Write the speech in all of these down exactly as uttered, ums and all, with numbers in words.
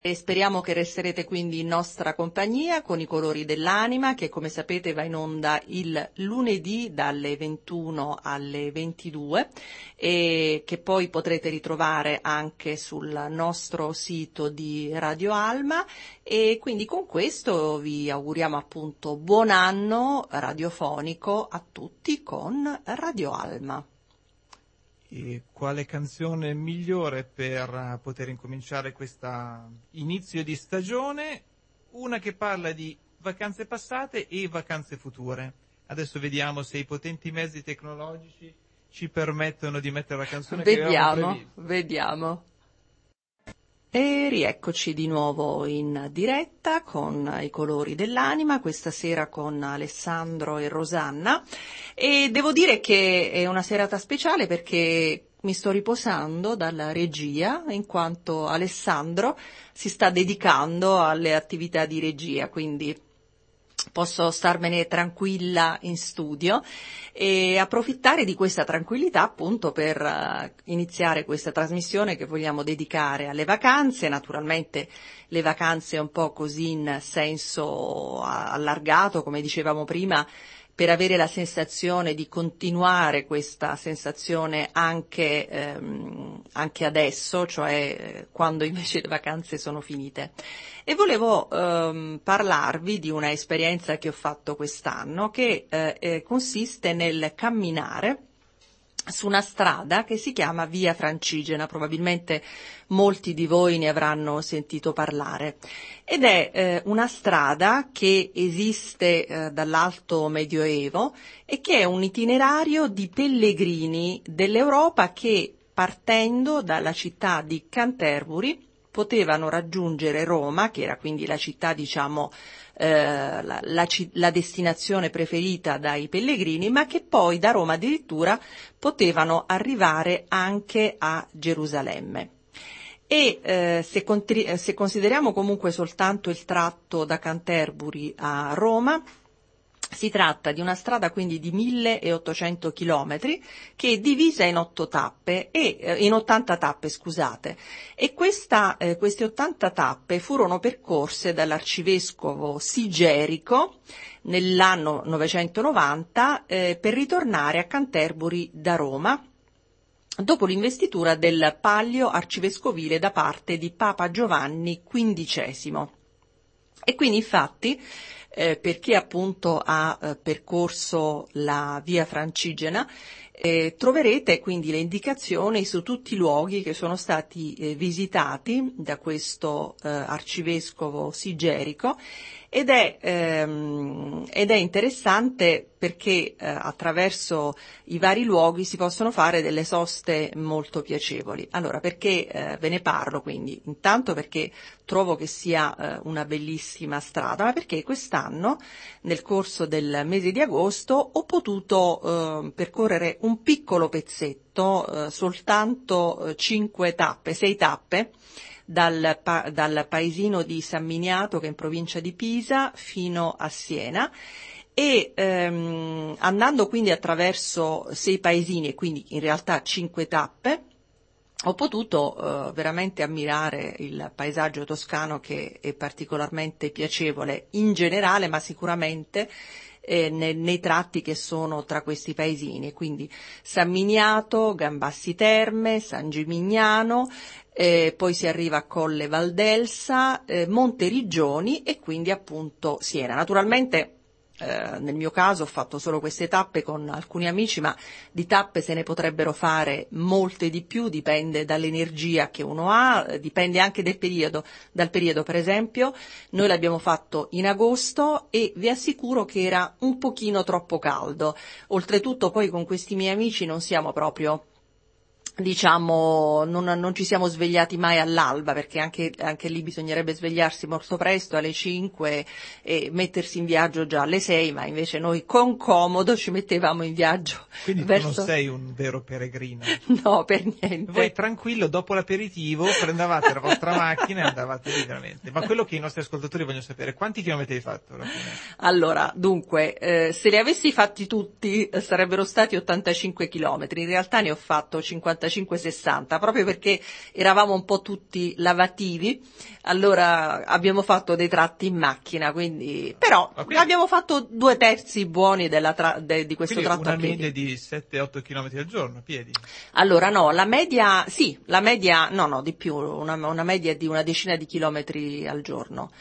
E speriamo che resterete quindi in nostra compagnia con I colori dell'anima, che come sapete va in onda il lunedì dalle ventuno alle ventidue e che poi potrete ritrovare anche sul nostro sito di Radio Alma. E quindi con questo vi auguriamo appunto buon anno radiofonico a tutti con Radio Alma. E quale canzone migliore per poter incominciare questo inizio di stagione? Una che parla di vacanze passate e vacanze future. Adesso vediamo se i potenti mezzi tecnologici ci permettono di mettere la canzone che avevamo previsto. Vediamo, vediamo. E rieccoci di nuovo in diretta con I colori dell'anima, questa sera con Alessandro e Rosanna, e devo dire che è una serata speciale perché mi sto riposando dalla regia in quanto Alessandro si sta dedicando alle attività di regia, quindi posso starmene tranquilla in studio e approfittare di questa tranquillità appunto per uh, iniziare questa trasmissione che vogliamo dedicare alle vacanze, naturalmente le vacanze un po' così in senso allargato, come dicevamo prima, per avere la sensazione di continuare questa sensazione anche, ehm, anche adesso, cioè eh, quando invece le vacanze sono finite. E volevo ehm, parlarvi di una esperienza che ho fatto quest'anno che eh, eh, consiste nel camminare su una strada che si chiama Via Francigena, probabilmente molti di voi ne avranno sentito parlare, ed è eh, una strada che esiste eh, dall'Alto Medioevo e che è un itinerario di pellegrini dell'Europa che, partendo dalla città di Canterbury, potevano raggiungere Roma, che era quindi la città, diciamo, eh, la, la, la destinazione preferita dai pellegrini, ma che poi da Roma addirittura potevano arrivare anche a Gerusalemme. E eh, se, contri- se consideriamo comunque soltanto il tratto da Canterbury a Roma, si tratta di una strada quindi di milleottocento chilometri che è divisa in otto tappe e eh, in ottanta tappe, scusate. E questa, eh, queste ottanta tappe furono percorse dall'arcivescovo Sigerico nell'anno novecentonovanta eh, per ritornare a Canterbury da Roma, dopo l'investitura del Pallio arcivescovile da parte di Papa Giovanni quindicesimo. E quindi infatti Eh, per chi appunto ha eh, percorso la Via Francigena, eh, troverete quindi le indicazioni su tutti i luoghi che sono stati eh, visitati da questo eh, arcivescovo Sigerico, ed è, ehm, ed è interessante perché eh, attraverso i vari luoghi si possono fare delle soste molto piacevoli. Allora, perché eh, ve ne parlo quindi? Intanto perché trovo che sia eh, una bellissima strada, ma perché quest'anno, nel corso del mese di agosto, ho potuto eh, percorrere un piccolo pezzetto, eh, soltanto eh, cinque tappe, sei tappe, dal, pa- dal paesino di San Miniato, che è in provincia di Pisa, fino a Siena. E ehm, andando quindi attraverso sei paesini e quindi in realtà cinque tappe, ho potuto eh, veramente ammirare il paesaggio toscano, che è particolarmente piacevole in generale, ma sicuramente eh, nei, nei tratti che sono tra questi paesini, quindi San Miniato, Gambassi Terme, San Gimignano, eh, poi si arriva a Colle Valdelsa, eh, Monteriggioni e quindi appunto Siena. Naturalmente Eh, nel mio caso ho fatto solo queste tappe con alcuni amici, ma di tappe se ne potrebbero fare molte di più, dipende dall'energia che uno ha, eh, dipende anche del periodo. Dal periodo, per esempio, noi l'abbiamo fatto in agosto e vi assicuro che era un pochino troppo caldo. Oltretutto poi con questi miei amici non siamo proprio, diciamo, non, non ci siamo svegliati mai all'alba, perché anche, anche lì bisognerebbe svegliarsi molto presto alle cinque e mettersi in viaggio già alle sei, ma invece noi con comodo ci mettevamo in viaggio. Quindi verso... tu non sei un vero peregrino. No, per niente. Voi tranquillo, dopo l'aperitivo prendevate la vostra macchina e andavate lì veramente. Ma quello che i nostri ascoltatori vogliono sapere, quanti chilometri hai fatto alla fine? Allora, dunque, eh, se li avessi fatti tutti eh, sarebbero stati ottantacinque chilometri, in realtà ne ho fatto cinquantacinque cinquantacinque sessanta, proprio perché eravamo un po' tutti lavativi, allora abbiamo fatto dei tratti in macchina, quindi però quindi, abbiamo fatto due terzi buoni della tra, de, di questo tratto una a piedi. media di sette otto chilometri al giorno a piedi? Allora no, la media, sì, la media, no no, di più, una, una media di una decina di chilometri al giorno.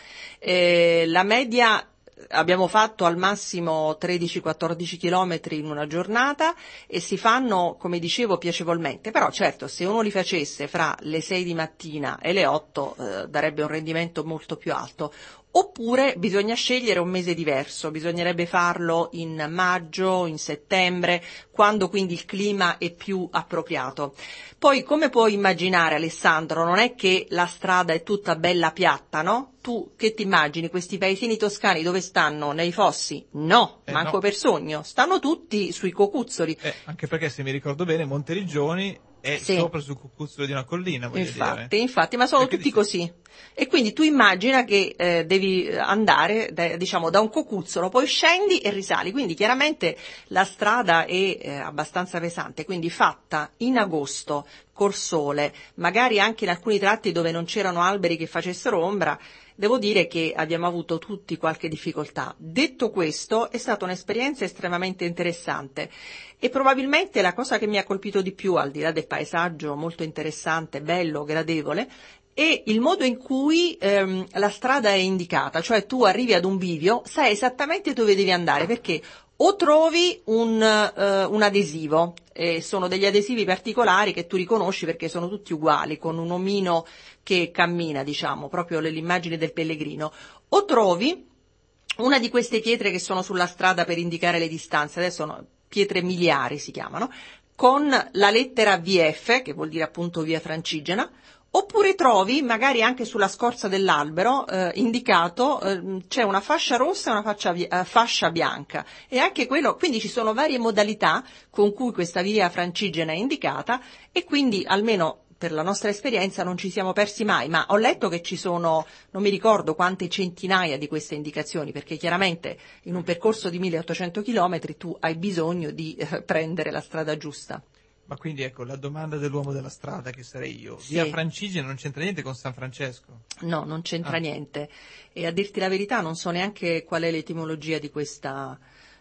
Eh, la media abbiamo fatto al massimo tredici quattordici chilometri in una giornata e si fanno, come dicevo, piacevolmente, però certo se uno li facesse fra le sei di mattina e le otto eh, darebbe un rendimento molto più alto. Oppure bisogna scegliere un mese diverso, bisognerebbe farlo in maggio, in settembre, quando quindi il clima è più appropriato. Poi, come puoi immaginare, Alessandro, non è che la strada è tutta bella piatta, no? Tu che ti immagini questi paesini toscani dove stanno? Nei fossi? No, eh, manco no. per sogno, stanno tutti sui cocuzzoli. Eh, anche perché se mi ricordo bene Monteriggioni è sì. sopra sul cucuzzolo di una collina, voglio infatti, dire. Infatti, ma sono perché tutti dici... così. E quindi tu immagina che eh, devi andare, da, diciamo, da un cocuzzolo, poi scendi e risali. Quindi chiaramente la strada è eh, abbastanza pesante, quindi fatta in agosto, col sole, magari anche in alcuni tratti dove non c'erano alberi che facessero ombra, devo dire che abbiamo avuto tutti qualche difficoltà. Detto questo, è stata un'esperienza estremamente interessante e probabilmente la cosa che mi ha colpito di più, al di là del paesaggio molto interessante, bello, gradevole, è il modo in cui ehm, la strada è indicata, cioè tu arrivi ad un bivio, sai esattamente dove devi andare, perché o trovi un, eh, un adesivo, e sono degli adesivi particolari che tu riconosci perché sono tutti uguali, con un omino che cammina, diciamo, proprio l'immagine del pellegrino, o trovi una di queste pietre che sono sulla strada per indicare le distanze, adesso sono pietre miliari si chiamano, con la lettera V F, che vuol dire appunto via Francigena, oppure trovi magari anche sulla scorza dell'albero eh, indicato eh, c'è una fascia rossa e una fascia, eh, fascia bianca e anche quello, quindi ci sono varie modalità con cui questa via Francigena è indicata e quindi almeno per la nostra esperienza non ci siamo persi mai, ma ho letto che ci sono, non mi ricordo quante centinaia di queste indicazioni, perché chiaramente in un percorso di milleottocento chilometri tu hai bisogno di eh, prendere la strada giusta. Ma quindi ecco, la domanda dell'uomo della strada che sarei io, sì. Via Francigena non c'entra niente con San Francesco? No, non c'entra ah. niente e a dirti la verità non so neanche qual è l'etimologia di questa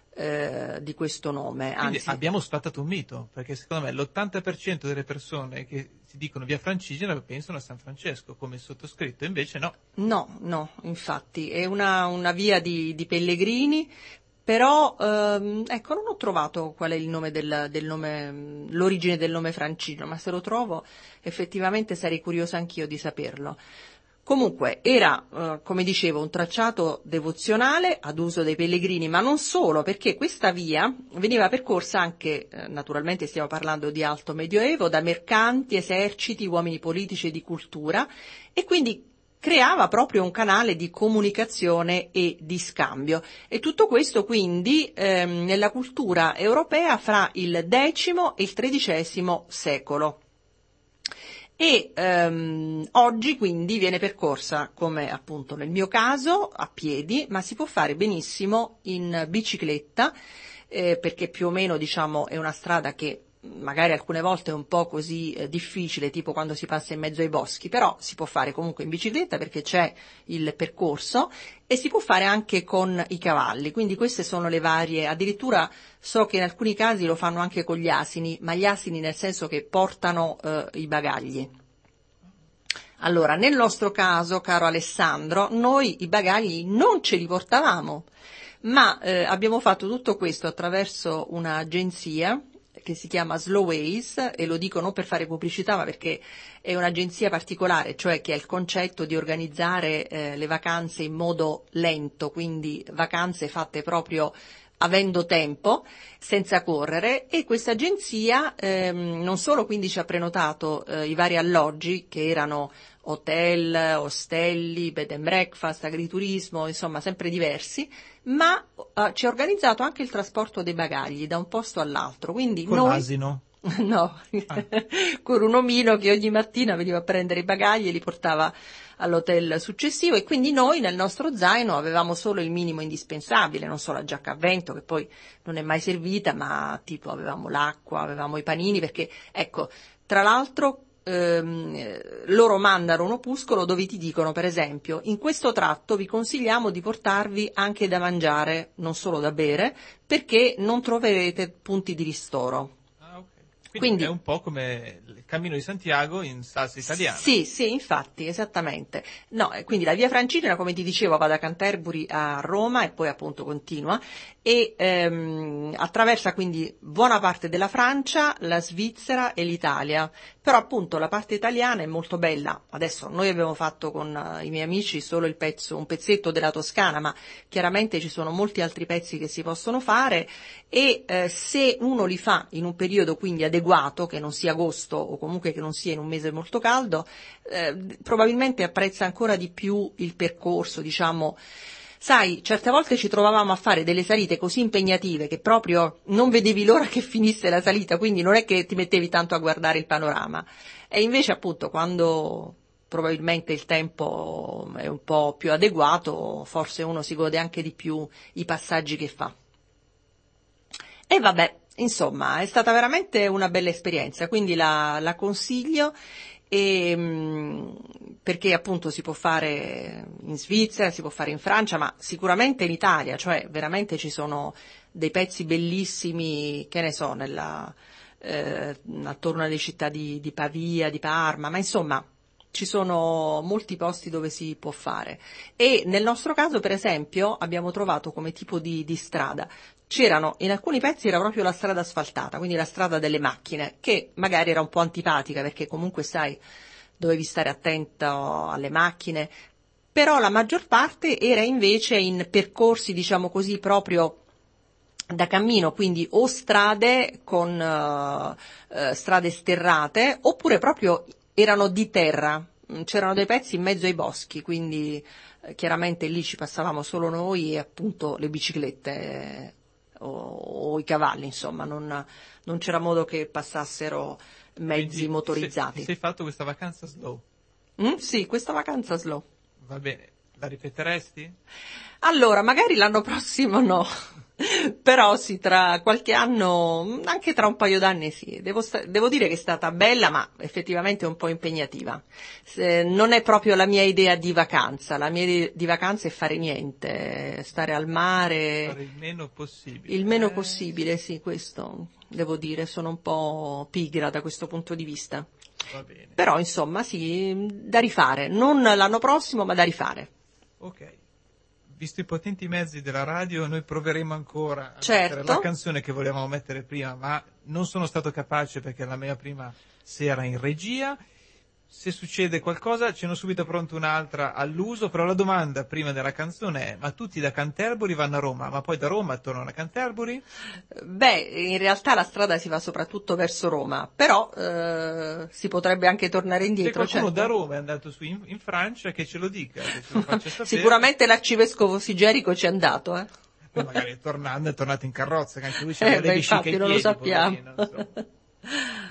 eh, di questo nome. Quindi Anzi, abbiamo sfatato un mito, perché secondo me l'ottanta per cento delle persone che si dicono Via Francigena pensano a San Francesco, come il sottoscritto, invece no. No, no, infatti, è una, una via di, di pellegrini, però ehm, ecco, non ho trovato qual è il nome del, del nome, l'origine del nome Francigeno, ma se lo trovo effettivamente sarei curiosa anch'io di saperlo. Comunque era, eh, come dicevo, un tracciato devozionale ad uso dei pellegrini, ma non solo, perché questa via veniva percorsa anche, eh, naturalmente stiamo parlando di alto medioevo, da mercanti, eserciti, uomini politici e di cultura, e quindi creava proprio un canale di comunicazione e di scambio. E tutto questo quindi ehm, nella cultura europea fra il decimo e il tredicesimo secolo. E ehm, oggi quindi viene percorsa, come appunto nel mio caso, a piedi, ma si può fare benissimo in bicicletta, eh, perché più o meno diciamo è una strada che magari alcune volte è un po' così eh, difficile, tipo quando si passa in mezzo ai boschi, però si può fare comunque in bicicletta perché c'è il percorso e si può fare anche con i cavalli, quindi queste sono le varie, addirittura so che in alcuni casi lo fanno anche con gli asini, ma gli asini nel senso che portano eh, i bagagli. Allora, nel nostro caso, caro Alessandro, noi i bagagli non ce li portavamo, ma eh, abbiamo fatto tutto questo attraverso un'agenzia che si chiama Slowways, e lo dico non per fare pubblicità ma perché è un'agenzia particolare, cioè che ha il concetto di organizzare eh, le vacanze in modo lento, quindi vacanze fatte proprio avendo tempo, senza correre, e questa agenzia ehm, non solo quindi ci ha prenotato eh, i vari alloggi che erano hotel, ostelli, bed and breakfast, agriturismo, insomma sempre diversi, ma uh, ci ha organizzato anche il trasporto dei bagagli da un posto all'altro. Quindi con noi... l'asino? No, ah. con un omino che ogni mattina veniva a prendere i bagagli e li portava all'hotel successivo, e quindi noi nel nostro zaino avevamo solo il minimo indispensabile, non solo la giacca a vento che poi non è mai servita, ma tipo avevamo l'acqua, avevamo i panini, perché ecco, Tra l'altro ehm, loro mandano un opuscolo dove ti dicono, per esempio, in questo tratto vi consigliamo di portarvi anche da mangiare, non solo da bere, perché non troverete punti di ristoro. Quindi, Quindi è un po' come il Cammino di Santiago in salsa italiana. Sì, sì, infatti, esattamente. No, eh, quindi la via Francigena, come ti dicevo, va da Canterbury a Roma e poi appunto continua e ehm, attraversa quindi buona parte della Francia, la Svizzera e l'Italia. Però appunto la parte italiana è molto bella. Adesso noi abbiamo fatto con uh, i miei amici solo il pezzo, un pezzetto della Toscana, ma chiaramente ci sono molti altri pezzi che si possono fare e eh, se uno li fa in un periodo quindi adeguato, che non sia agosto o comunque che non sia in un mese molto caldo, eh, probabilmente apprezza ancora di più il percorso, diciamo. Sai, certe volte ci trovavamo a fare delle salite così impegnative che proprio non vedevi l'ora che finisse la salita, quindi non è che ti mettevi tanto a guardare il panorama. E invece appunto quando probabilmente il tempo è un po' più adeguato, forse uno si gode anche di più i passaggi che fa. E vabbè, insomma, è stata veramente una bella esperienza, quindi la, la consiglio. E, mh, perché appunto si può fare in Svizzera, si può fare in Francia, ma sicuramente in Italia, cioè veramente ci sono dei pezzi bellissimi, che ne so, nella, eh, attorno alle città di, di Pavia, di Parma, ma insomma ci sono molti posti dove si può fare. E nel nostro caso, per esempio, abbiamo trovato come tipo di, di strada. C'erano, in alcuni pezzi era proprio la strada asfaltata, quindi la strada delle macchine, che magari era un po' antipatica perché comunque sai, dovevi stare attento alle macchine, però la maggior parte era invece in percorsi, diciamo così, proprio da cammino, quindi o strade con uh, uh, strade sterrate, oppure proprio erano di terra, c'erano dei pezzi in mezzo ai boschi, quindi eh, chiaramente lì ci passavamo solo noi e appunto le biciclette. Eh, O, o i cavalli, insomma, non, non c'era modo che passassero mezzi Quindi motorizzati. Ti sei fatto questa vacanza slow? Mm, sì, questa vacanza slow. Va bene, la ripeteresti? Allora, magari l'anno prossimo no, però sì, tra qualche anno, anche tra un paio d'anni sì. Devo, sta- devo dire che è stata bella, ma effettivamente un po' impegnativa. Se- non è proprio la mia idea di vacanza. La mia idea di vacanza è fare niente, stare al mare. Fare il meno possibile. Il meno eh... possibile, sì, questo devo dire, sono un po' pigra da questo punto di vista. Va bene. Però insomma sì, da rifare, non l'anno prossimo ma da rifare. Ok. Visto i potenti mezzi della radio, noi proveremo ancora a Certo. mettere la canzone che volevamo mettere prima, ma non sono stato capace perché la mia prima sera in regia. Se succede qualcosa, ce n'ho subito pronto un'altra all'uso, però la domanda prima della canzone è: ma tutti da Canterbury vanno a Roma, ma poi da Roma tornano a Canterbury? Beh, in realtà la strada si va soprattutto verso Roma, però eh, si potrebbe anche tornare indietro. Se qualcuno certo. da Roma è andato su in, in Francia, che ce lo dica, che ce lo faccia sapere. Sicuramente l'arcivescovo Sigerico ci è andato, eh. Poi magari tornando è tornato in carrozza, che anche lui Eh, c'aveva beh, le vesciche infatti ai non piedi, lo sappiamo. poverino, insomma.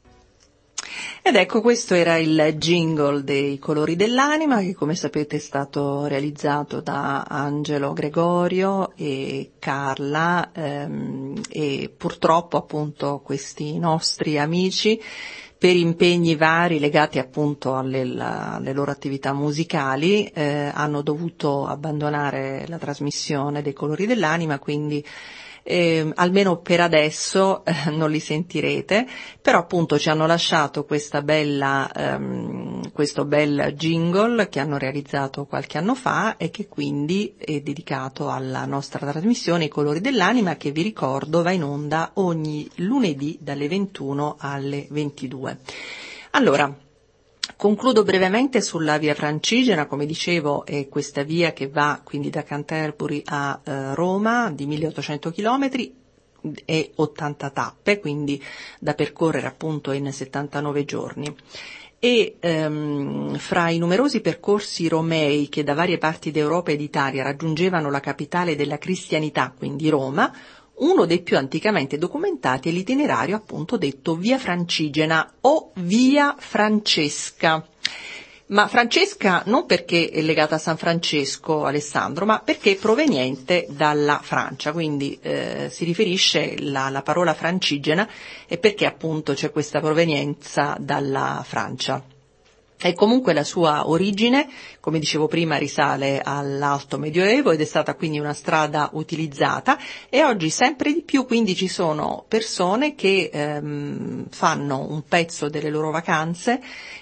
Ed ecco, questo era il jingle dei Colori dell'Anima, che come sapete è stato realizzato da Angelo Gregorio e Carla, ehm, e purtroppo appunto questi nostri amici, per impegni vari legati appunto alle, alle loro attività musicali, eh, hanno dovuto abbandonare la trasmissione dei Colori dell'Anima, quindi Eh, almeno per adesso eh, non li sentirete, però appunto ci hanno lasciato questa bella, ehm, questo bel jingle che hanno realizzato qualche anno fa e che quindi è dedicato alla nostra trasmissione I Colori dell'Anima, che vi ricordo va in onda ogni lunedì dalle ventuno alle ventidue. Allora, concludo brevemente sulla via Francigena. Come dicevo, è questa via che va quindi da Canterbury a eh, Roma di milleottocento chilometri e ottanta tappe, quindi da percorrere appunto in settantanove giorni. E ehm, fra i numerosi percorsi romei che da varie parti d'Europa e d'Italia raggiungevano la capitale della cristianità, quindi Roma, uno dei più anticamente documentati è l'itinerario appunto detto Via Francigena o Via Francesca, Ma Francesca non perché è legata a San Francesco, Alessandro, ma perché è proveniente dalla Francia, quindi eh, si riferisce la, la parola francigena e perché appunto c'è questa provenienza dalla Francia. E comunque la sua origine, come dicevo prima, risale all'Alto Medioevo ed è stata quindi una strada utilizzata, e oggi sempre di più quindi ci sono persone che ehm, fanno un pezzo delle loro vacanze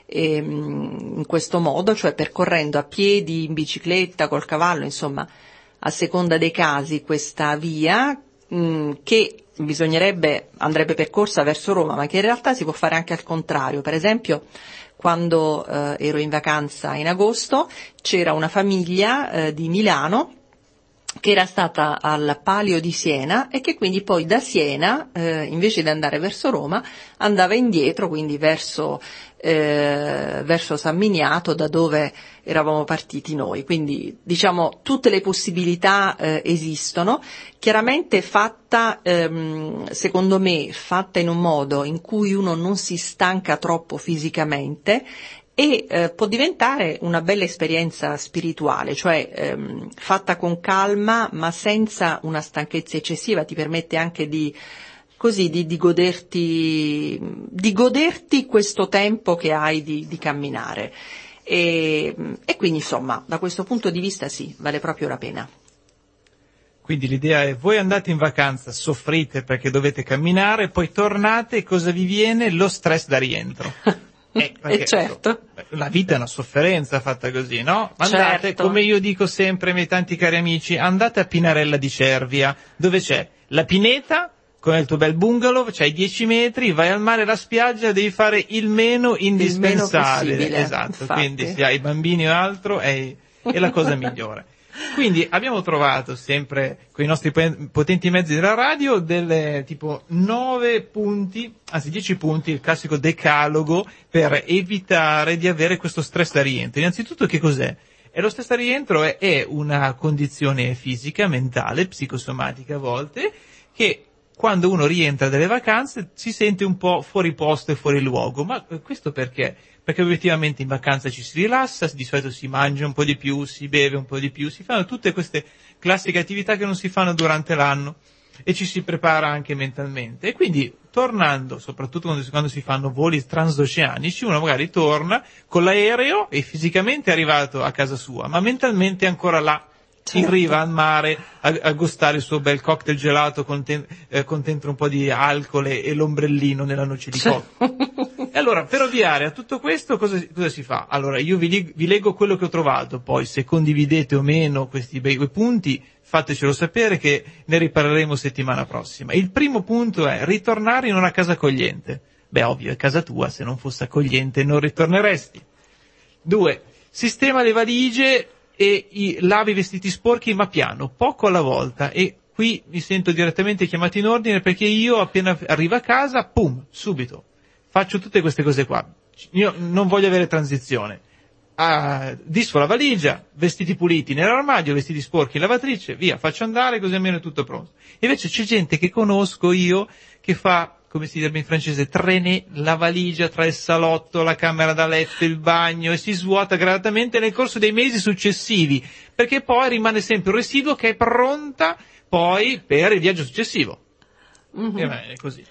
ehm, in questo modo, cioè percorrendo a piedi, in bicicletta, col cavallo, insomma, a seconda dei casi, questa via mh, che bisognerebbe, andrebbe percorsa verso Roma, ma che in realtà si può fare anche al contrario. Per esempio, quando eh, ero in vacanza in agosto, c'era una famiglia eh, di Milano che era stata al Palio di Siena e che quindi poi da Siena, eh, invece di andare verso Roma, andava indietro, quindi verso, eh, verso San Miniato, da dove eravamo partiti noi. Quindi, diciamo, tutte le possibilità eh, esistono, chiaramente fatta, ehm, secondo me, fatta in un modo in cui uno non si stanca troppo fisicamente, e eh, può diventare una bella esperienza spirituale, cioè ehm, fatta con calma ma senza una stanchezza eccessiva. Ti permette anche di così di, di goderti di goderti questo tempo che hai di, di camminare, e, e quindi insomma da questo punto di vista sì, vale proprio la pena. Quindi l'idea è: voi andate in vacanza, soffrite perché dovete camminare, poi tornate e cosa vi viene? Lo stress da rientro. Eh, eh certo. La vita è una sofferenza fatta così, no? Andate, certo. Come io dico sempre ai miei tanti cari amici, andate a Pinarella di Cervia, dove c'è la pineta con il tuo bel bungalow, c'hai dieci metri, vai al mare, alla spiaggia, devi fare il meno indispensabile. Il meno esatto, infatti. Quindi se hai bambini o altro è, è la cosa migliore. Quindi abbiamo trovato sempre con i nostri potenti mezzi della radio delle tipo nove punti, anzi dieci punti, il classico decalogo per evitare di avere questo stress da rientro. Innanzitutto, che cos'è? E lo stress da rientro è, è una condizione fisica, mentale, psicosomatica a volte, che quando uno rientra dalle vacanze si sente un po' fuori posto e fuori luogo. Ma questo perché? Perché obiettivamente in vacanza ci si rilassa, di solito si mangia un po' di più, si beve un po' di più, si fanno tutte queste classiche attività che non si fanno durante l'anno e ci si prepara anche mentalmente. E quindi tornando, soprattutto quando si, quando si fanno voli transoceanici, uno magari torna con l'aereo e fisicamente è arrivato a casa sua, ma mentalmente è ancora là, certo, in riva al mare, a, a gustare il suo bel cocktail gelato con, ten, eh, con dentro un po' di alcol e l'ombrellino nella noce di cocco. E allora, per ovviare a tutto questo, cosa, cosa si fa? Allora, io vi, vi leggo quello che ho trovato, poi se condividete o meno questi bei punti, fatecelo sapere che ne riparleremo settimana prossima. Il primo punto è ritornare in una casa accogliente. Beh, ovvio, è casa tua, se non fosse accogliente non ritorneresti. Due, sistema le valigie e i, lavi i vestiti sporchi, ma piano, poco alla volta. E qui mi sento direttamente chiamato in ordine, perché io appena arrivo a casa, pum, subito faccio tutte queste cose qua. Io non voglio avere transizione. Ah, disfo la valigia, vestiti puliti nell'armadio, vestiti sporchi in lavatrice, via, faccio andare, così almeno è tutto pronto. Invece c'è gente che conosco io che fa, come si direbbe in francese, traîner la valigia tra il salotto, la camera da letto, il bagno, e si svuota gradatamente nel corso dei mesi successivi, perché poi rimane sempre un residuo che è pronta poi per il viaggio successivo. Mm-hmm. E beh, è così.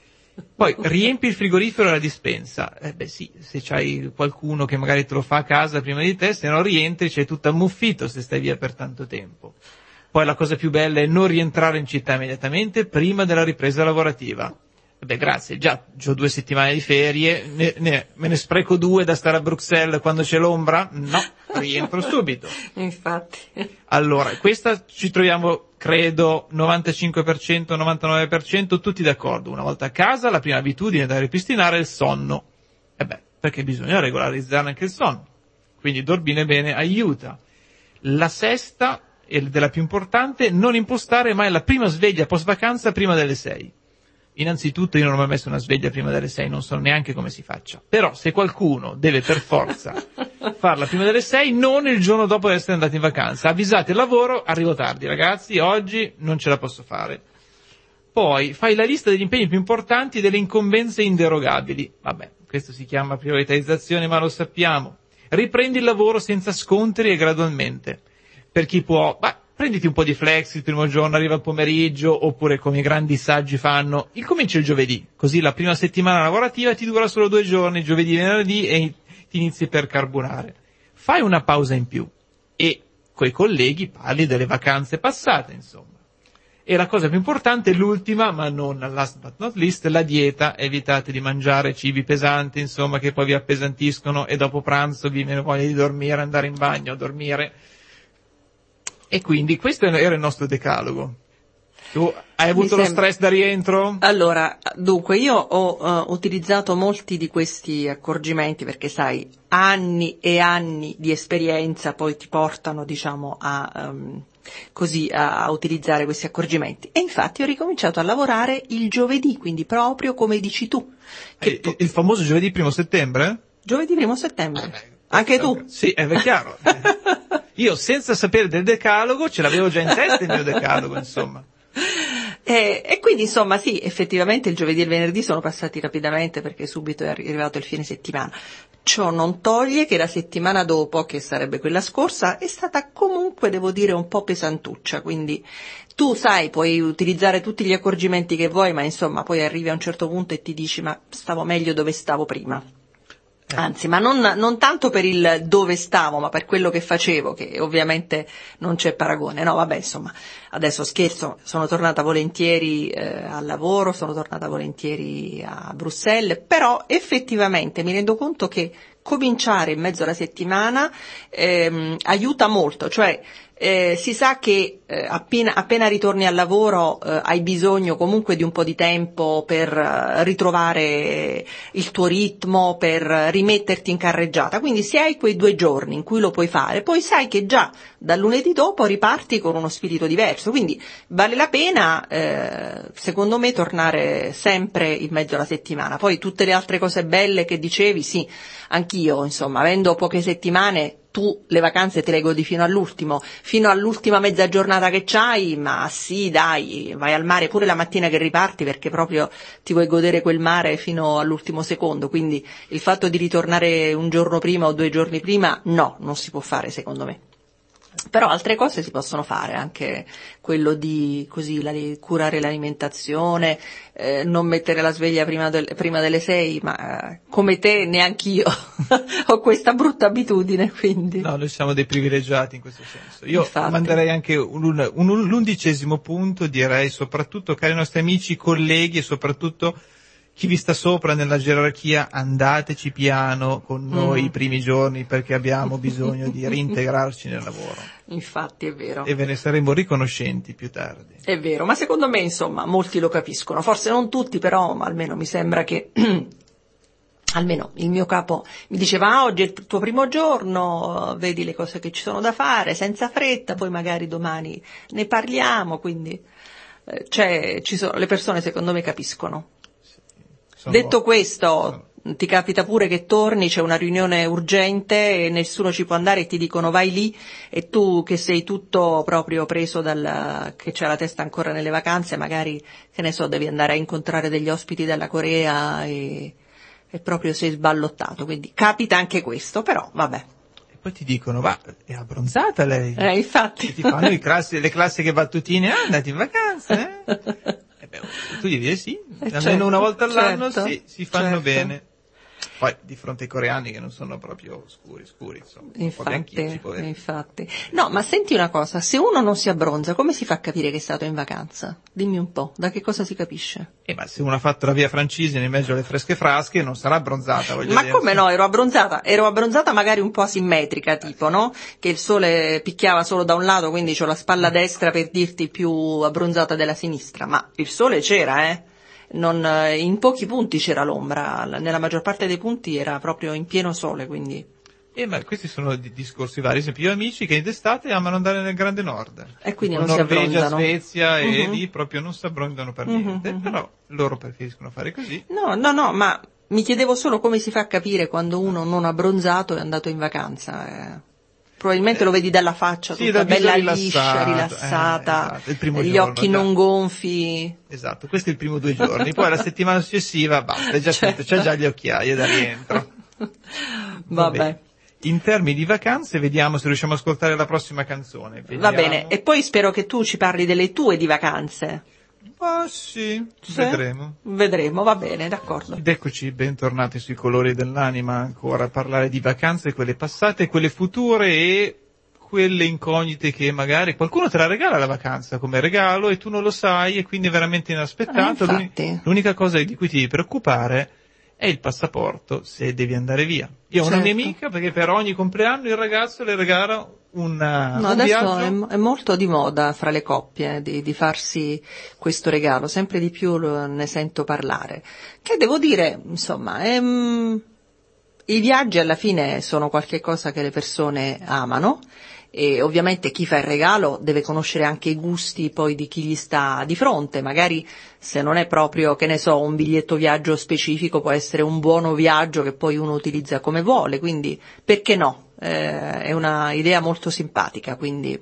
Poi riempi il frigorifero e la dispensa. Eh beh sì, se c'hai qualcuno che magari te lo fa a casa prima di te, se no rientri c'è tutto ammuffito se stai via per tanto tempo. Poi la cosa più bella è non rientrare in città immediatamente prima della ripresa lavorativa. Beh, grazie, già ho due settimane di ferie, ne, ne, me ne spreco due da stare a Bruxelles quando c'è l'ombra? No, rientro subito. Infatti. Allora, questa ci troviamo, credo, novantacinque per cento, novantanove per cento tutti d'accordo. Una volta a casa, la prima abitudine da ripristinare è il sonno. E beh, perché bisogna regolarizzare anche il sonno. Quindi dormire bene aiuta. La sesta, e della più importante, non impostare mai la prima sveglia post vacanza prima delle sei. Innanzitutto io non ho mai messo una sveglia prima delle sei, non so neanche come si faccia. Però se qualcuno deve per forza farla prima delle sei, non il giorno dopo essere andati in vacanza. Avvisate il lavoro, arrivo tardi ragazzi, oggi non ce la posso fare. Poi fai la lista degli impegni più importanti e delle incombenze inderogabili. Vabbè, questo si chiama prioritizzazione, ma lo sappiamo. riprendi il lavoro senza scontri e gradualmente. Per chi può, beh, prenditi un po' di flex il primo giorno, arriva il pomeriggio, oppure come i grandi saggi fanno, il cominci il giovedì, così la prima settimana lavorativa ti dura solo due giorni, giovedì e venerdì, e ti inizi per carbonare. Fai una pausa in più e coi colleghi parli delle vacanze passate, insomma. E la cosa più importante, l'ultima, ma non last but not least, la dieta. Evitate di mangiare cibi pesanti, insomma, che poi vi appesantiscono e dopo pranzo vi viene voglia di dormire, andare in bagno, dormire. E quindi questo era il nostro decalogo. Tu hai avuto lo stress da rientro? Allora, dunque, io ho uh, utilizzato molti di questi accorgimenti perché, sai, anni e anni di esperienza poi ti portano, diciamo, a... Um, così a, a utilizzare questi accorgimenti, e infatti ho ricominciato a lavorare il giovedì, quindi proprio come dici tu. Che il, tu... il famoso giovedì primo settembre? Giovedì primo settembre. Ah, beh, anche tu? Sì, è chiaro. Io senza sapere del decalogo ce l'avevo già in testa il mio decalogo, insomma. E, e quindi insomma sì, effettivamente il giovedì e il venerdì sono passati rapidamente perché subito è arrivato il fine settimana. Ciò non toglie che la settimana dopo, che sarebbe quella scorsa, è stata comunque, devo dire, un po' pesantuccia, quindi tu sai, puoi utilizzare tutti gli accorgimenti che vuoi, ma insomma poi arrivi a un certo punto e ti dici ma stavo meglio dove stavo prima. Anzi, ma non, non tanto per il dove stavo, ma per quello che facevo, che ovviamente non c'è paragone. No, vabbè, insomma, adesso scherzo, sono tornata volentieri eh, al lavoro, sono tornata volentieri a Bruxelles, però effettivamente mi rendo conto che cominciare in mezzo alla settimana ehm, aiuta molto, cioè eh, si sa che eh, appena, appena ritorni al lavoro eh, hai bisogno comunque di un po' di tempo per eh, ritrovare il tuo ritmo, per rimetterti in carreggiata, quindi se hai quei due giorni in cui lo puoi fare, poi sai che già dal lunedì dopo riparti con uno spirito diverso, quindi vale la pena eh, secondo me tornare sempre in mezzo alla settimana. Poi tutte le altre cose belle che dicevi, sì, anch'io insomma, avendo poche settimane, tu le vacanze te le godi fino all'ultimo, fino all'ultima mezza giornata che c'hai, ma sì dai, vai al mare pure la mattina che riparti perché proprio ti vuoi godere quel mare fino all'ultimo secondo, quindi il fatto di ritornare un giorno prima o due giorni prima, no, non si può fare secondo me. Però altre cose si possono fare, anche quello di così la, curare l'alimentazione, eh, non mettere la sveglia prima, del, prima delle sei, ma eh, come te neanch'io ho questa brutta abitudine, quindi. No, noi siamo dei privilegiati in questo senso. Io Infatti. manderei anche un, un, un, l'undicesimo punto, direi soprattutto, cari nostri amici, colleghi e soprattutto chi vi sta sopra nella gerarchia, andateci piano con noi mm. i primi giorni perché abbiamo bisogno di reintegrarci nel lavoro. Infatti, è vero. E ve ne saremo riconoscenti più tardi. È vero, ma secondo me, insomma, molti lo capiscono. Forse non tutti, però almeno mi sembra che... Almeno il mio capo mi diceva ah, oggi è il tuo primo giorno, vedi le cose che ci sono da fare, senza fretta, poi magari domani ne parliamo, quindi eh, c'è, ci sono, le persone secondo me capiscono. Sono, Detto questo, sono. Ti capita pure che torni, c'è una riunione urgente e nessuno ci può andare e ti dicono vai lì e tu che sei tutto proprio preso dal, che c'è la testa ancora nelle vacanze, magari, che ne so, devi andare a incontrare degli ospiti dalla Corea e, e proprio sei sballottato, quindi capita anche questo, però vabbè. E poi ti dicono, va, è abbronzata lei? Eh, infatti. E ti fanno i classi, le classiche battutine, ah, andati in vacanze, eh? E beh, tu devi dire sì, eh, almeno certo, una volta all'anno certo, si, si fanno certo. bene. Poi di fronte ai coreani che non sono proprio scuri, scuri, insomma, infatti, un po' infatti. No, ma senti una cosa, se uno non si abbronza, come si fa a capire che è stato in vacanza? Dimmi un po', da che cosa si capisce? Eh, ma se uno ha fatto la via Francigena in mezzo alle fresche frasche non sarà abbronzata, voglio ma dire. Ma come no, ero abbronzata, ero abbronzata magari un po' asimmetrica, tipo, no? Che il sole picchiava solo da un lato, quindi c'ho la spalla destra per dirti più abbronzata della sinistra, ma il sole c'era, eh? Non, in pochi punti c'era l'ombra, nella maggior parte dei punti era proprio in pieno sole, quindi. Eh, ma questi sono di discorsi vari. Ad esempio, io ho amici che d'estate amano andare nel Grande Nord. E quindi non Norvegia, si abbronzano. Svezia, uh-huh. e lì proprio non si abbronzano per niente. Uh-huh. Però loro preferiscono fare così. No, no, no, ma mi chiedevo solo come si fa a capire quando uno non abbronzato è andato in vacanza. Eh. Probabilmente eh, lo vedi dalla faccia, sì, tutta bella rilassato, liscia, rilassata, eh, esatto. Il primo gli giorno, occhi già. non gonfi. Esatto, questo è il primo due giorni, poi la settimana successiva basta, è già certo. finito, c'è già gli occhiaie da rientro. Vabbè. Vabbè. in termini di vacanze vediamo se riusciamo a ascoltare la prossima canzone. Vediamo. Va bene, e poi spero che tu ci parli delle tue di vacanze. Ah sì, Sì? vedremo. Vedremo, va bene, d'accordo. Ed eccoci bentornati sui colori dell'anima, ancora a parlare di vacanze, quelle passate, quelle future e quelle incognite che magari qualcuno te la regala la vacanza come regalo e tu non lo sai e quindi è veramente inaspettato. Ah, infatti. L'unica cosa di cui ti devi preoccupare è il passaporto se devi andare via. Io ho Certo. una mia amica perché per ogni compleanno il ragazzo le regala una, No, un adesso viaggio. è, è molto di moda fra le coppie di, di farsi questo regalo, sempre di più lo- ne sento parlare. Che devo dire, insomma, è, mm, i viaggi alla fine sono qualche cosa che le persone amano e ovviamente chi fa il regalo deve conoscere anche i gusti poi di chi gli sta di fronte, magari se non è proprio, che ne so, un biglietto viaggio specifico può essere un buono viaggio che poi uno utilizza come vuole, quindi perché no? Eh, è una idea molto simpatica, quindi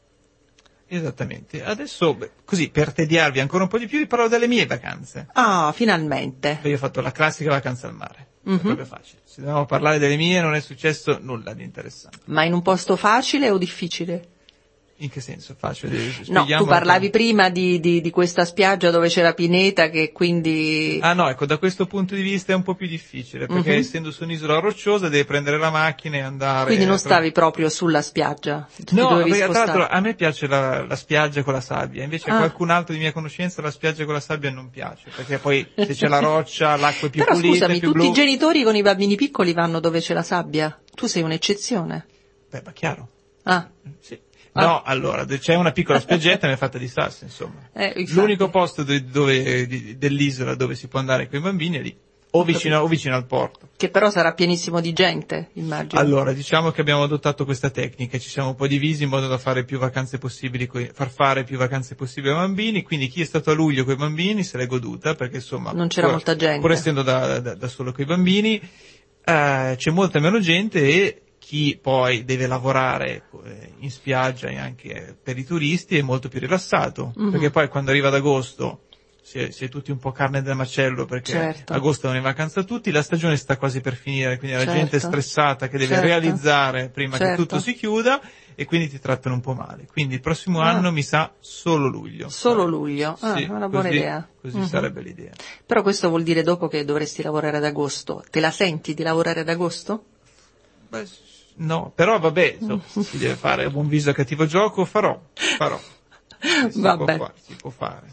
Esattamente. Adesso, beh, così, per tediarvi ancora un po' di più, vi parlo delle mie vacanze. ah, finalmente. Beh, io ho fatto la classica vacanza al mare. È Mhm. proprio facile. Se dobbiamo parlare delle mie non è successo nulla di interessante. Ma in un posto facile o difficile? In che senso? Facile? No, Spieghiamo tu parlavi anche- prima di, di, di questa spiaggia dove c'è la pineta che quindi... Ah no, ecco, da questo punto di vista è un po' più difficile, perché Mhm. essendo su un'isola rocciosa devi prendere la macchina e andare... Quindi non stavi proprio sulla spiaggia? Ti No, dovevi perché tra spostare. l'altro a me piace la, la spiaggia con la sabbia, invece a Ah. qualcun altro di mia conoscenza la spiaggia con la sabbia non piace, perché poi se c'è la roccia, l'acqua è più Però pulita, scusami, è più tutti blu. i genitori con i bambini piccoli vanno dove c'è la sabbia? Tu sei un'eccezione. Beh, ma chiaro. Ah, Sì. Ah. No, allora, c'è una piccola spiaggetta ma è fatta di sassi, insomma. eh, infatti. L'unico posto dove, dove- di- dell'isola dove si può andare con i bambini è lì, o vicino, o vicino al porto. Che però sarà pienissimo di gente, immagino. Allora, diciamo che abbiamo adottato questa tecnica, ci siamo un po' divisi in modo da fare più vacanze possibili, coi- far fare più vacanze possibili ai bambini, quindi chi è stato a luglio con i bambini se l'è goduta, perché insomma... Non c'era pur- molta gente. Pur essendo da, da- da solo con i bambini, eh, c'è molta meno gente e chi poi deve lavorare eh, in spiaggia e anche per i turisti è molto più rilassato, Mhm. perché poi quando arriva ad agosto si è, si è tutti un po' carne del macello perché Certo. agosto non è in vacanza tutti, la stagione sta quasi per finire, quindi la Certo. gente è stressata che deve Certo. realizzare prima Certo. che tutto si chiuda e quindi ti trattano un po' male. Quindi il prossimo Ah. anno mi sa solo luglio. Solo Sarebbe. luglio? Ah, Sì, è una buona così- idea. Così Mhm. sarebbe l'idea. Però questo vuol dire dopo che dovresti lavorare ad agosto. Te la senti di lavorare ad agosto? Beh, s- no, però vabbè, insomma, se si deve fare buon viso a cattivo gioco, farò, farò. Si Vabbè. può fare, si può fare.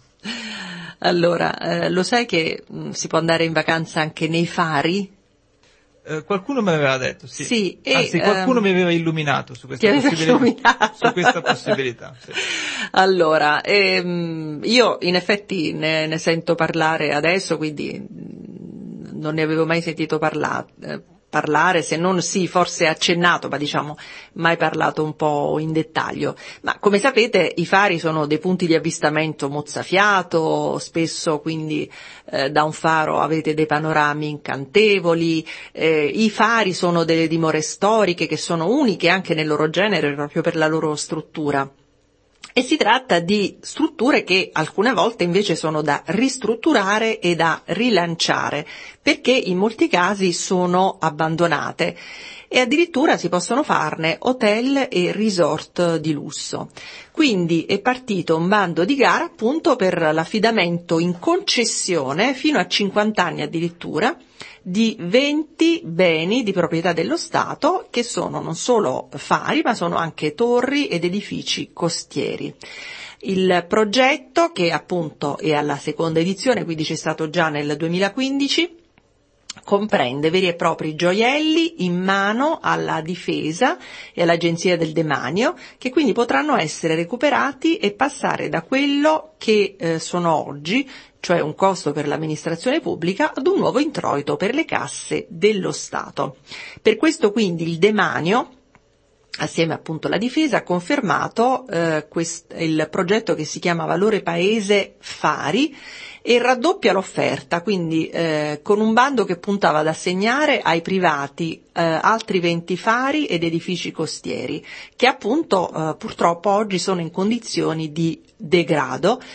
Allora, eh, lo sai che mh, si può andare in vacanza anche nei fari? Eh, qualcuno me l'aveva detto, sì. Sì, e, Anzi, qualcuno ehm, mi aveva illuminato su questa ti aveva possibilità. illuminato. Su questa possibilità, sì. Allora, ehm, io in effetti ne, ne sento parlare adesso, quindi mh, non ne avevo mai sentito parla- eh, parlare, se non sì, forse accennato, ma diciamo mai parlato un po' in dettaglio. Ma come sapete i fari sono dei punti di avvistamento mozzafiato, spesso quindi eh, da un faro avete dei panorami incantevoli, eh, i fari sono delle dimore storiche che sono uniche anche nel loro genere proprio per la loro struttura. E si tratta di strutture che alcune volte invece sono da ristrutturare e da rilanciare, perché in molti casi sono abbandonate e addirittura si possono farne hotel e resort di lusso. Quindi è partito un bando di gara appunto per l'affidamento in concessione fino a cinquanta anni addirittura di venti beni di proprietà dello Stato che sono non solo fari ma sono anche torri ed edifici costieri. Il progetto, che appunto è alla seconda edizione, quindi c'è stato già nel duemilaquindici, comprende veri e propri gioielli in mano alla Difesa e all'Agenzia del Demanio, che quindi potranno essere recuperati e passare da quello che eh, sono oggi, cioè un costo per l'amministrazione pubblica, ad un nuovo introito per le casse dello Stato. Per questo quindi il Demanio, assieme appunto alla Difesa, ha confermato eh, quest- il progetto che si chiama Valore Paese Fari e raddoppia l'offerta, quindi eh, con un bando che puntava ad assegnare ai privati eh, altri venti fari ed edifici costieri, che appunto eh, purtroppo oggi sono in condizioni di degrado.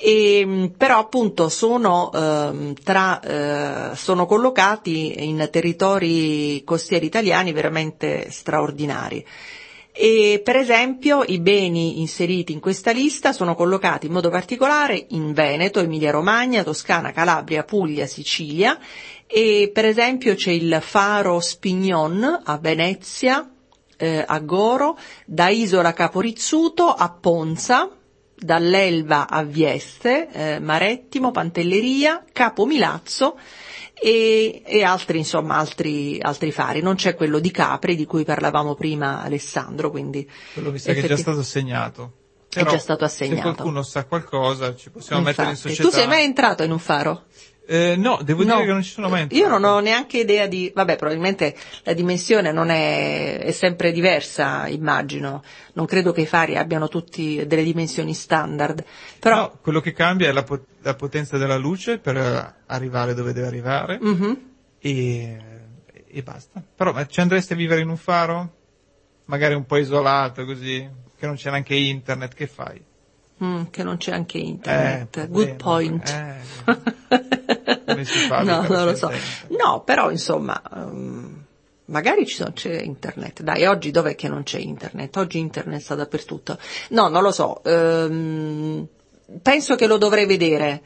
E, però appunto sono eh, tra eh, sono collocati in territori costieri italiani veramente straordinari. E per esempio i beni inseriti in questa lista sono collocati in modo particolare in Veneto, Emilia-Romagna, Toscana, Calabria, Puglia, Sicilia, e per esempio c'è il faro Spignon a Venezia, eh, a Goro, da Isola Caporizzuto a Ponza, dall'Elva a Vieste, eh, Marettimo, Pantelleria, Capo Milazzo e, e altri, insomma, altri, altri fari. Non c'è quello di Capri di cui parlavamo prima, Alessandro, quindi quello mi sa effetti... che è già stato assegnato. Però, è già stato assegnato. Se qualcuno sa qualcosa ci possiamo Infatti. mettere in società. Tu sei mai entrato in un faro? Eh, no, devo no, dire che non ci sono mai entrato. Io non ho neanche idea di, vabbè, probabilmente la dimensione non è, è sempre diversa, immagino. Non credo che i fari abbiano tutti delle dimensioni standard. Però no, quello che cambia è la, pot- la potenza della luce per arrivare dove deve arrivare, mm-hmm. e, e basta. Però ma ci andresti a vivere in un faro? Magari un po' isolato così, che non c'è neanche internet, che fai? Mm, che non c'è anche internet. Eh, Good bene, point. Eh, come si fa? No, non lo so. No, però insomma, um, magari ci sono, c'è internet. Dai, oggi dov'è che non c'è internet? Oggi internet sta dappertutto. No, non lo so. Um, penso che lo dovrei vedere.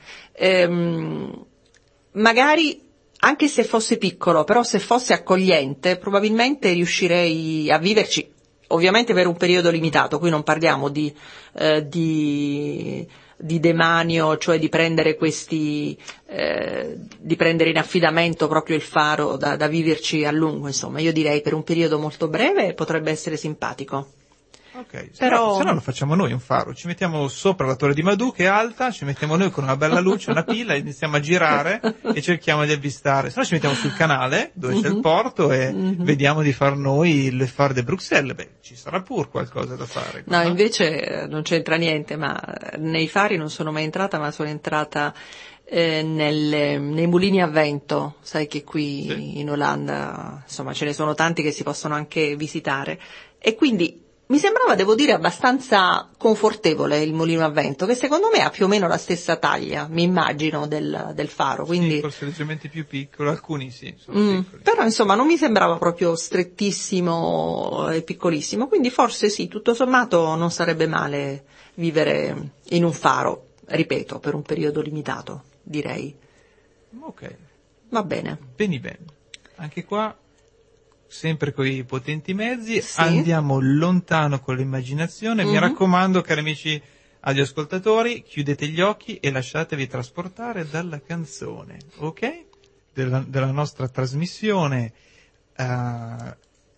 Um, magari anche se fosse piccolo, però se fosse accogliente, probabilmente riuscirei a viverci. Ovviamente per un periodo limitato, qui non parliamo di, eh, di, di demanio, cioè di prendere questi, eh, di prendere in affidamento proprio il faro da, da viverci a lungo, insomma. Io direi per un periodo molto breve potrebbe essere simpatico. Ok, se, però... no, se no lo facciamo noi un faro, ci mettiamo sopra la torre di Madù che è alta, ci mettiamo noi con una bella luce, una pila, e iniziamo a girare e cerchiamo di avvistare. Se no ci mettiamo sul canale dove mm-hmm. c'è il porto e mm-hmm. vediamo di far noi le phare de Bruxelles. Beh, ci sarà pur qualcosa da fare. No, no, invece non c'entra niente, ma nei fari non sono mai entrata, ma sono entrata eh, nel, nei mulini a vento. Sai che qui sì. in Olanda, insomma, ce ne sono tanti che si possono anche visitare. E quindi mi sembrava, devo dire, abbastanza confortevole il mulino a vento, che secondo me ha più o meno la stessa taglia, mi immagino, del, del faro. Quindi... Sì, forse leggermente più piccolo, alcuni sì, sono mm, piccoli. Però insomma non mi sembrava proprio strettissimo e piccolissimo, quindi forse sì, tutto sommato non sarebbe male vivere in un faro, ripeto, per un periodo limitato, direi. Ok. Va bene. Bene, bene. Anche qua... sempre con i potenti mezzi, sì. andiamo lontano con l'immaginazione. Mm-hmm. Mi raccomando, cari amici radioascoltatori, chiudete gli occhi e lasciatevi trasportare dalla canzone, ok? Della, della nostra trasmissione. Uh,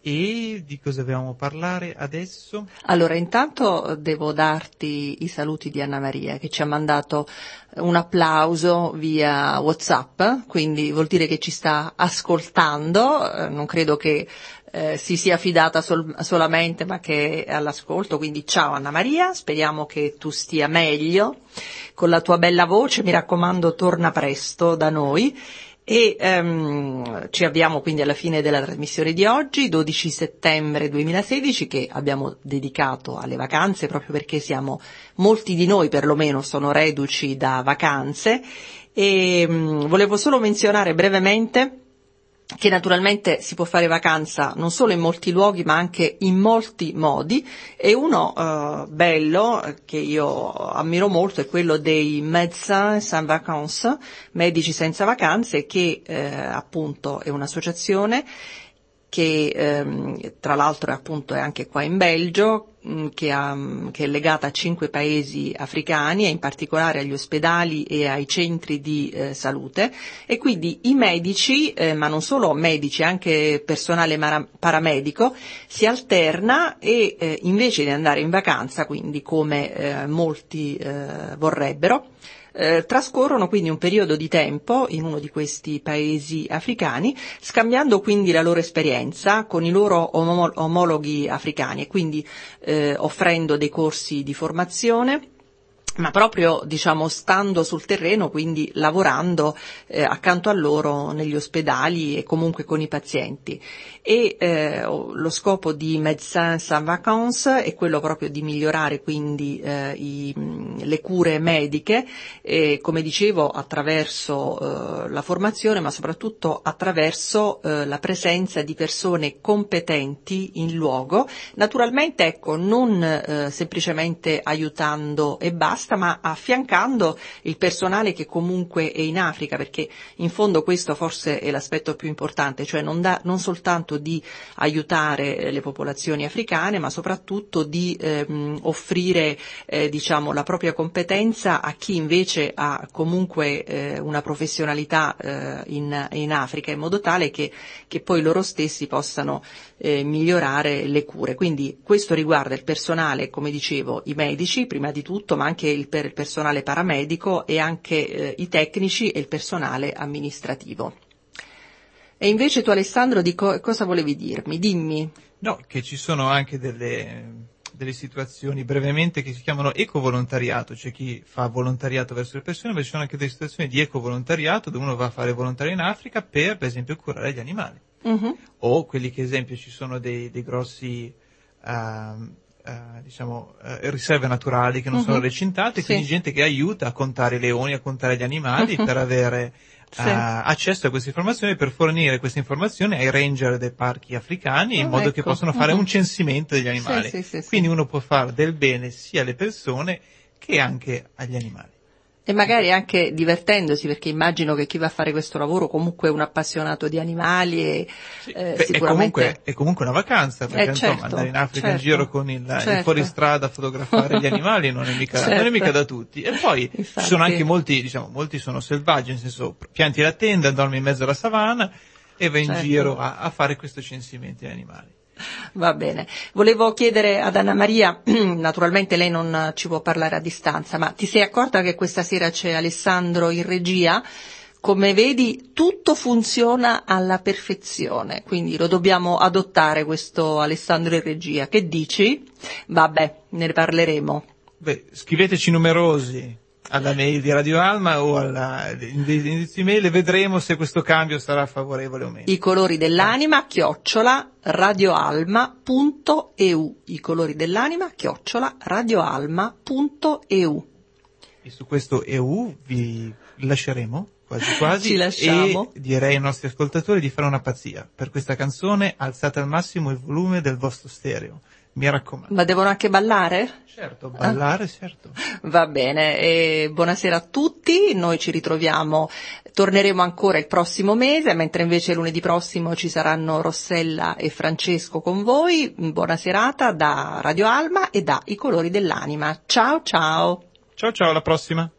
e di cosa dobbiamo parlare adesso? Allora, intanto devo darti i saluti di Anna Maria, che ci ha mandato un applauso via WhatsApp, quindi vuol dire che ci sta ascoltando, eh, non credo che eh, si sia fidata sol- solamente, ma che è all'ascolto, quindi ciao Anna Maria, speriamo che tu stia meglio con la tua bella voce, mi raccomando torna presto da noi. E um, ci avviamo quindi alla fine della trasmissione di oggi, dodici settembre duemilasedici, che abbiamo dedicato alle vacanze proprio perché siamo, molti di noi perlomeno sono reduci da vacanze, e um, volevo solo menzionare brevemente che naturalmente si può fare vacanza non solo in molti luoghi ma anche in molti modi, e uno uh, bello che io ammiro molto è quello dei Médecins Sans Vacances, medici senza vacanze, che eh, appunto è un'associazione che ehm, tra l'altro è appunto è anche qua in Belgio, mh, che, ha, che è legata a cinque paesi africani e in particolare agli ospedali e ai centri di eh, salute, e quindi i medici, eh, ma non solo medici, anche personale mara- paramedico, si alterna e eh, invece di andare in vacanza, quindi come eh, molti eh, vorrebbero, Eh, trascorrono quindi un periodo di tempo in uno di questi paesi africani, scambiando quindi la loro esperienza con i loro omo- omologhi africani e quindi eh, offrendo dei corsi di formazione ma proprio, diciamo, stando sul terreno, quindi lavorando eh, accanto a loro negli ospedali e comunque con i pazienti. E eh, lo scopo di Médecins Sans Vacances è quello proprio di migliorare quindi eh, i, le cure mediche, e, come dicevo, attraverso eh, la formazione, ma soprattutto attraverso eh, la presenza di persone competenti in luogo, naturalmente, ecco, non eh, semplicemente aiutando e basta, ma affiancando il personale che comunque è in Africa, perché in fondo questo forse è l'aspetto più importante, cioè non, da, non soltanto di aiutare le popolazioni africane, ma soprattutto di ehm, offrire eh, diciamo la propria competenza a chi invece ha comunque eh, una professionalità eh, in, in Africa, in modo tale che, che poi loro stessi possano eh, migliorare le cure. Quindi questo riguarda il personale, come dicevo, i medici prima di tutto, ma anche il, per il personale paramedico e anche eh, i tecnici e il personale amministrativo. E invece tu, Alessandro, di co- cosa volevi dirmi? Dimmi. No, che ci sono anche delle, delle situazioni brevemente che si chiamano ecovolontariato, cioè chi fa volontariato verso le persone, ma ci sono anche delle situazioni di ecovolontariato dove uno va a fare volontariato in Africa per, per esempio, curare gli animali. Uh-huh. O quelli che, ad esempio, ci sono dei, dei grossi uh, uh, diciamo uh, riserve naturali che non uh-huh. sono recintate, sì. Quindi gente che aiuta a contare i leoni, a contare gli animali uh-huh. per avere sì. uh, accesso a queste informazioni, per fornire queste informazioni ai ranger dei parchi africani oh, in modo ecco. che possano fare uh-huh. un censimento degli animali. Sì, sì, sì, quindi sì. uno può fare del bene sia alle persone che anche agli animali. E magari anche divertendosi, perché immagino che chi va a fare questo lavoro comunque è un appassionato di animali e sì. eh, Beh, sicuramente... È comunque, è comunque una vacanza, perché eh, insomma certo, andare in Africa certo, in giro con il, certo. il fuoristrada a fotografare gli animali non è mica, certo. non è mica da tutti. E poi Infatti. ci sono anche molti, diciamo, molti sono selvaggi, nel senso pianti la tenda, dormi in mezzo alla savana e vai in certo. giro a, a fare questo censimento di animali. Va bene. Volevo chiedere ad Anna Maria, naturalmente lei non ci può parlare a distanza, ma ti sei accorta che questa sera c'è Alessandro in regia? Come vedi, tutto funziona alla perfezione, quindi lo dobbiamo adottare questo Alessandro in regia. Che dici? Vabbè, ne parleremo. Beh, scriveteci numerosi alla mail di Radio Alma o alla indirizzo email e vedremo se questo cambio sarà favorevole o meno. I colori dell'anima, chiocciola, radioalma.eu. I colori dell'anima, chiocciola, radioalma.eu. E su questo E U vi lasceremo, quasi quasi, Ci lasciamo. E direi ai nostri ascoltatori di fare una pazzia. Per questa canzone alzate al massimo il volume del vostro stereo. Mi raccomando. Ma devono anche ballare? Certo, ballare, ah. certo. Va bene, e buonasera a tutti, noi ci ritroviamo, torneremo ancora il prossimo mese, mentre invece lunedì prossimo ci saranno Rossella e Francesco con voi. Buona serata da Radio Alma e da I Colori dell'Anima. Ciao ciao. Ciao ciao, alla prossima.